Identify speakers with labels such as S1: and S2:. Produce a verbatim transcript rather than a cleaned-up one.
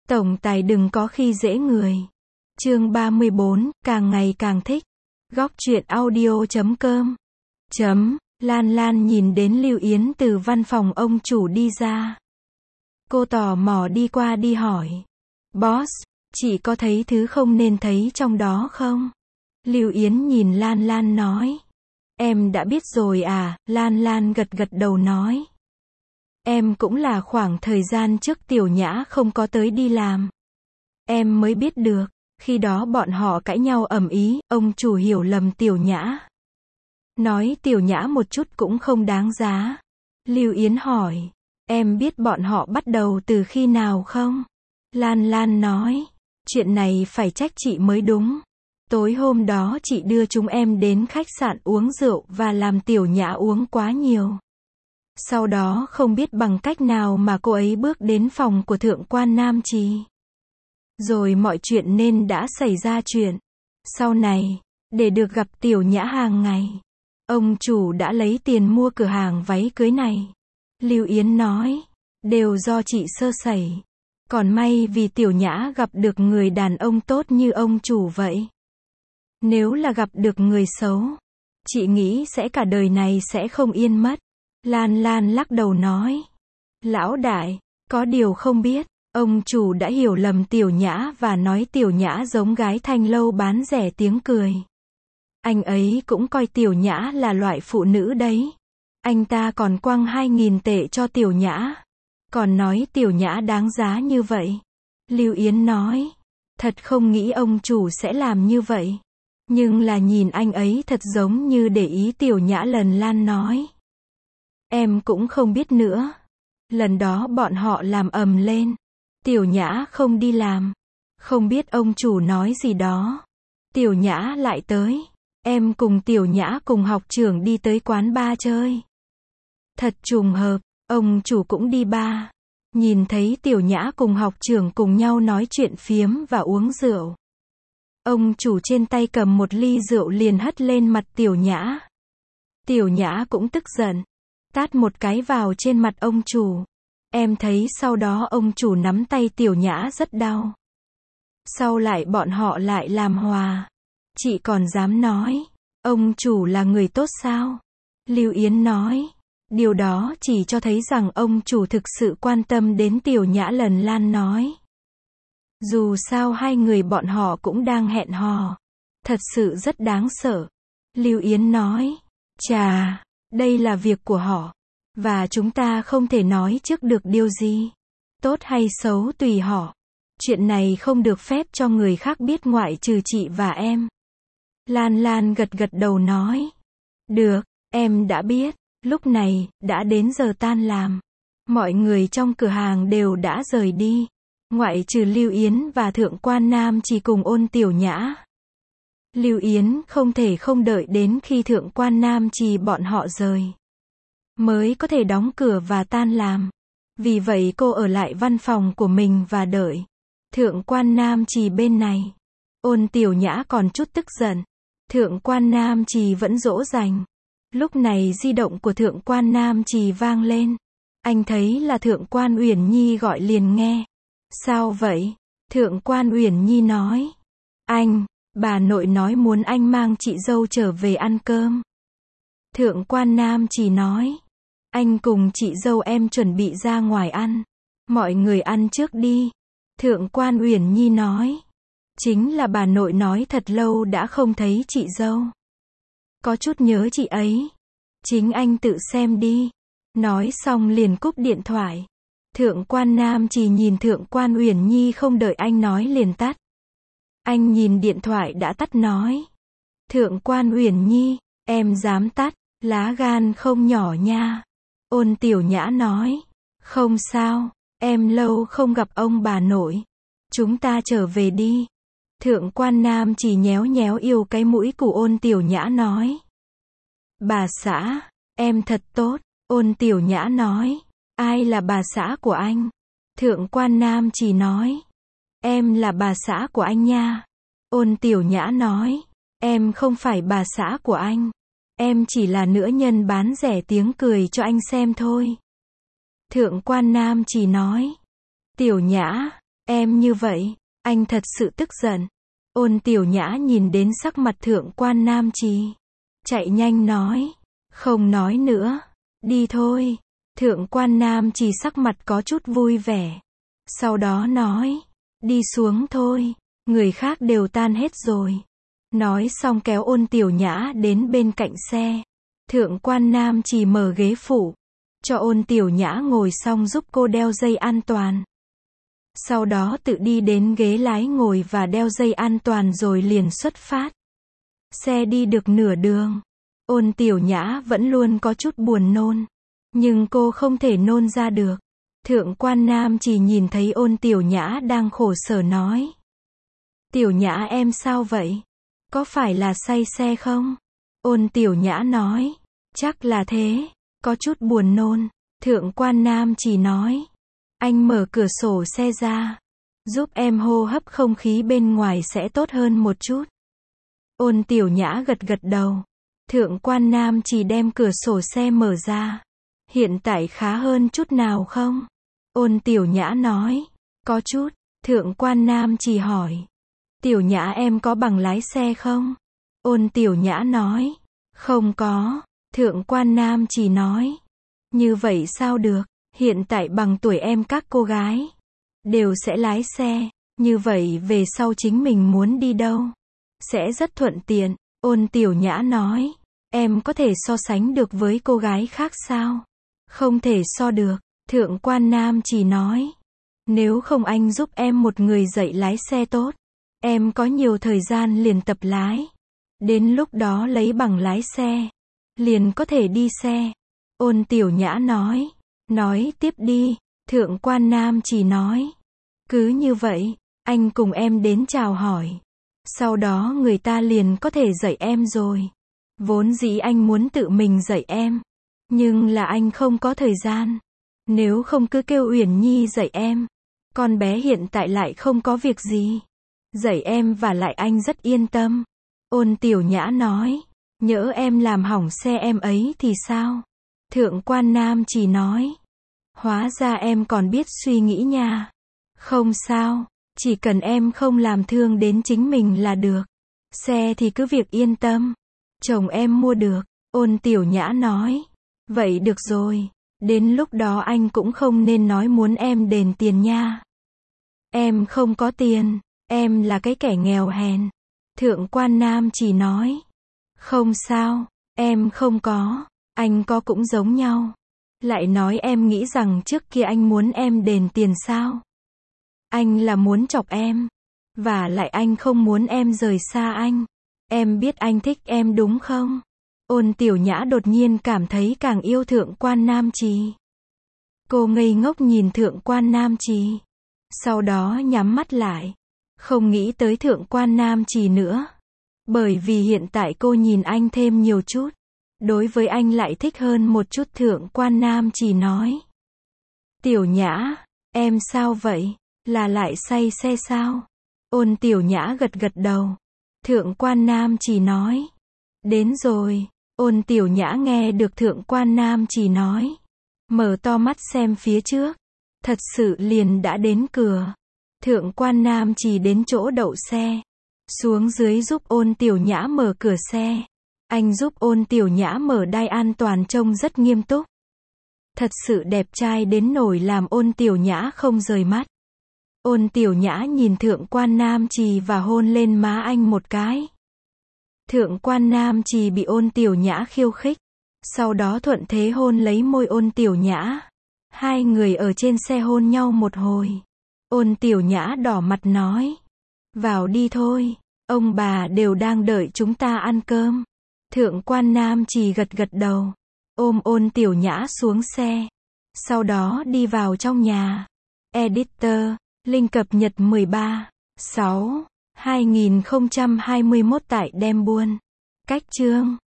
S1: Tổng tài đừng có khi dễ người. Chương ba mươi bốn, càng ngày càng thích. Góc truyện audio chấm com. Chấm, Lan Lan nhìn đến Lưu Yến từ văn phòng ông chủ đi ra. Cô tò mò đi qua đi hỏi. Boss, chị có thấy thứ không nên thấy trong đó không? Lưu Yến nhìn Lan Lan nói. Em đã biết rồi à, Lan Lan gật gật đầu nói. Em cũng là khoảng thời gian trước Tiểu Nhã không có tới đi làm. Em mới biết được, khi đó bọn họ cãi nhau ầm ĩ, ông chủ hiểu lầm Tiểu Nhã. Nói Tiểu Nhã một chút cũng không đáng giá. Lưu Yến hỏi, em biết bọn họ bắt đầu từ khi nào không? Lan Lan nói, chuyện này phải trách chị mới đúng. Tối hôm đó chị đưa chúng em đến khách sạn uống rượu và làm Tiểu Nhã uống quá nhiều. Sau đó không biết bằng cách nào mà cô ấy bước đến phòng của thượng quan Nam Trì. Rồi mọi chuyện nên đã xảy ra chuyện. Sau này, để được gặp Tiểu Nhã hàng ngày, ông chủ đã lấy tiền mua cửa hàng váy cưới này. Lưu Yến nói, đều do chị sơ sẩy. Còn may vì Tiểu Nhã gặp được người đàn ông tốt như ông chủ vậy. Nếu là gặp được người xấu, chị nghĩ sẽ cả đời này sẽ không yên mất. Lan Lan lắc đầu nói. Lão đại, có điều không biết, ông chủ đã hiểu lầm Tiểu Nhã và nói Tiểu Nhã giống gái thanh lâu bán rẻ tiếng cười. Anh ấy cũng coi Tiểu Nhã là loại phụ nữ đấy. Anh ta còn quăng hai nghìn tệ cho Tiểu Nhã. Còn nói Tiểu Nhã đáng giá như vậy. Lưu Yến nói. Thật không nghĩ ông chủ sẽ làm như vậy. Nhưng là nhìn anh ấy thật giống như để ý Tiểu Nhã. Lần Lan nói. Em cũng không biết nữa. Lần đó bọn họ làm ầm lên. Tiểu Nhã không đi làm. Không biết ông chủ nói gì đó. Tiểu Nhã lại tới. Em cùng Tiểu Nhã cùng học trưởng đi tới quán bar chơi. Thật trùng hợp, ông chủ cũng đi bar. Nhìn thấy Tiểu Nhã cùng học trưởng cùng nhau nói chuyện phiếm và uống rượu. Ông chủ trên tay cầm một ly rượu liền hất lên mặt Tiểu Nhã. Tiểu Nhã cũng tức giận. Tát một cái vào trên mặt ông chủ. Em thấy sau đó ông chủ nắm tay Tiểu Nhã rất đau. Sau lại bọn họ lại làm hòa. Chị còn dám nói, ông chủ là người tốt sao? Lưu Yến nói, điều đó chỉ cho thấy rằng ông chủ thực sự quan tâm đến Tiểu Nhã. Lần Lan nói. Dù sao hai người bọn họ cũng đang hẹn hò. Thật sự rất đáng sợ. Lưu Yến nói, chà, đây là việc của họ. Và chúng ta không thể nói trước được điều gì. Tốt hay xấu tùy họ. Chuyện này không được phép cho người khác biết ngoại trừ chị và em. Lan Lan gật gật đầu nói. Được, em đã biết. Lúc này, đã đến giờ tan làm. Mọi người trong cửa hàng đều đã rời đi. Ngoại trừ Lưu Yến và thượng quan Nam chỉ cùng ôn Tiểu Nhã. Lưu Yến không thể không đợi đến khi thượng quan Nam Trì bọn họ rời. Mới có thể đóng cửa và tan làm. Vì vậy cô ở lại văn phòng của mình và đợi. Thượng quan Nam Trì bên này. Ôn Tiểu Nhã còn chút tức giận. Thượng quan Nam Trì vẫn dỗ dành. Lúc này di động của thượng quan Nam Trì vang lên. Anh thấy là thượng quan Uyển Nhi gọi liền nghe. Sao vậy? Thượng quan Uyển Nhi nói. Anh, bà nội nói muốn anh mang chị dâu trở về ăn cơm. Thượng quan Nam Trì nói. Anh cùng chị dâu em chuẩn bị ra ngoài ăn. Mọi người ăn trước đi. Thượng quan Uyển Nhi nói. Chính là bà nội nói thật lâu đã không thấy chị dâu. Có chút nhớ chị ấy. Chính anh tự xem đi. Nói xong liền cúp điện thoại. Thượng quan Nam Trì nhìn thượng quan Uyển Nhi không đợi anh nói liền tắt. Anh nhìn điện thoại đã tắt nói. Thượng quan Uyển Nhi, em dám tắt, lá gan không nhỏ nha. Ôn Tiểu Nhã nói. Không sao, em lâu không gặp ông bà nội. Chúng ta trở về đi. Thượng quan Nam chỉ nhéo nhéo yêu cái mũi của ôn Tiểu Nhã nói. Bà xã, em thật tốt. Ôn Tiểu Nhã nói. Ai là bà xã của anh? Thượng quan Nam chỉ nói. Em là bà xã của anh nha. Ôn Tiểu Nhã nói. Em không phải bà xã của anh. Em chỉ là nữ nhân bán rẻ tiếng cười cho anh xem thôi. Thượng quan Nam chỉ nói. Tiểu Nhã, Em như vậy, anh thật sự tức giận. Ôn Tiểu Nhã nhìn đến sắc mặt Thượng quan Nam Trì. Chạy nhanh nói. Không nói nữa. Đi thôi. Thượng quan Nam Trì sắc mặt có chút vui vẻ. Sau đó nói. Đi xuống thôi. Người khác đều tan hết rồi. Nói xong kéo Ôn Tiểu Nhã đến bên cạnh xe. Thượng quan Nam Trì mở ghế phụ. Cho Ôn Tiểu Nhã ngồi xong giúp cô đeo dây an toàn. Sau đó tự đi đến ghế lái ngồi và đeo dây an toàn rồi liền xuất phát. Xe đi được nửa đường. Ôn Tiểu Nhã vẫn luôn có chút buồn nôn. Nhưng cô không thể nôn ra được. Thượng quan Nam chỉ nhìn thấy Ôn Tiểu Nhã đang khổ sở nói. Tiểu Nhã em sao vậy? Có phải là say xe không? Ôn Tiểu Nhã nói. Chắc là thế. Có chút buồn nôn. Thượng quan Nam chỉ nói. Anh mở cửa sổ xe ra. Giúp em hô hấp không khí bên ngoài sẽ tốt hơn một chút. Ôn Tiểu Nhã gật gật đầu. Thượng quan Nam chỉ đem cửa sổ xe mở ra. Hiện tại khá hơn chút nào không? Ôn Tiểu Nhã nói. Có chút. Thượng quan Nam chỉ hỏi. Tiểu Nhã em có bằng lái xe không? Ôn Tiểu Nhã nói. Không có. Thượng quan Nam chỉ nói. Như vậy sao được? Hiện tại bằng tuổi em các cô gái đều sẽ lái xe. Như vậy về sau chính mình muốn đi đâu sẽ rất thuận tiện. Ôn Tiểu Nhã nói. Em có thể so sánh được với cô gái khác sao? Không thể so được. Thượng quan Nam chỉ nói. Nếu không anh giúp em một người dạy lái xe tốt. Em có nhiều thời gian liền tập lái. Đến lúc đó lấy bằng lái xe. Liền có thể đi xe. Ôn Tiểu Nhã nói. Nói tiếp đi. Thượng quan Nam chỉ nói. Cứ như vậy, anh cùng em đến chào hỏi. Sau đó người ta liền có thể dạy em rồi. Vốn dĩ anh muốn tự mình dạy em. Nhưng là anh không có thời gian. Nếu không cứ kêu Uyển Nhi dạy em. Con bé hiện tại lại không có việc gì. Dạy em và lại anh rất yên tâm. Ôn Tiểu Nhã nói. Nhỡ em làm hỏng xe em ấy thì sao? Thượng quan Nam chỉ nói. Hóa ra em còn biết suy nghĩ nha. Không sao. Chỉ cần em không làm thương đến chính mình là được. Xe thì cứ việc yên tâm. Chồng em mua được. Ôn Tiểu Nhã nói. Vậy được rồi. Đến lúc đó anh cũng không nên nói muốn em đền tiền nha. Em không có tiền. Em là cái kẻ nghèo hèn. Thượng quan Nam chỉ nói. Không sao. Em không có. Anh có cũng giống nhau. Lại nói em nghĩ rằng trước kia anh muốn em đền tiền sao? Anh là muốn chọc em. Và lại anh không muốn em rời xa anh. Em biết anh thích em đúng không? Ôn Tiểu Nhã đột nhiên cảm thấy càng yêu Thượng quan Nam Trì. Cô ngây ngốc nhìn Thượng quan Nam Trì. Sau đó nhắm mắt lại. Không nghĩ tới Thượng quan Nam Trì nữa. Bởi vì hiện tại cô nhìn anh thêm nhiều chút. Đối với anh lại thích hơn một chút. Thượng quan Nam Trì nói. Tiểu Nhã, em sao vậy? Là lại say xe sao? Ôn Tiểu Nhã gật gật đầu. Thượng quan Nam Trì nói. Đến rồi. Ôn Tiểu Nhã nghe được Thượng quan Nam Trì nói. Mở to mắt xem phía trước. Thật sự liền đã đến cửa. Thượng quan Nam Trì đến chỗ đậu xe. Xuống dưới giúp Ôn Tiểu Nhã mở cửa xe. Anh giúp Ôn Tiểu Nhã mở đai an toàn trông rất nghiêm túc. Thật sự đẹp trai đến nỗi làm Ôn Tiểu Nhã không rời mắt. Ôn Tiểu Nhã nhìn Thượng quan Nam Trì và hôn lên má anh một cái. Thượng quan Nam Trì bị Ôn Tiểu Nhã khiêu khích. Sau đó thuận thế hôn lấy môi Ôn Tiểu Nhã. Hai người ở trên xe hôn nhau một hồi. Ôn Tiểu Nhã đỏ mặt nói. Vào đi thôi. Ông bà đều đang đợi chúng ta ăn cơm. Thượng quan Nam Trì gật gật đầu. Ôm Ôn Tiểu Nhã xuống xe. Sau đó đi vào trong nhà. Editor. Link cập nhật mười ba sáu hai nghìn không trăm hai mươi mốt tại Đem Buôn. Cách chương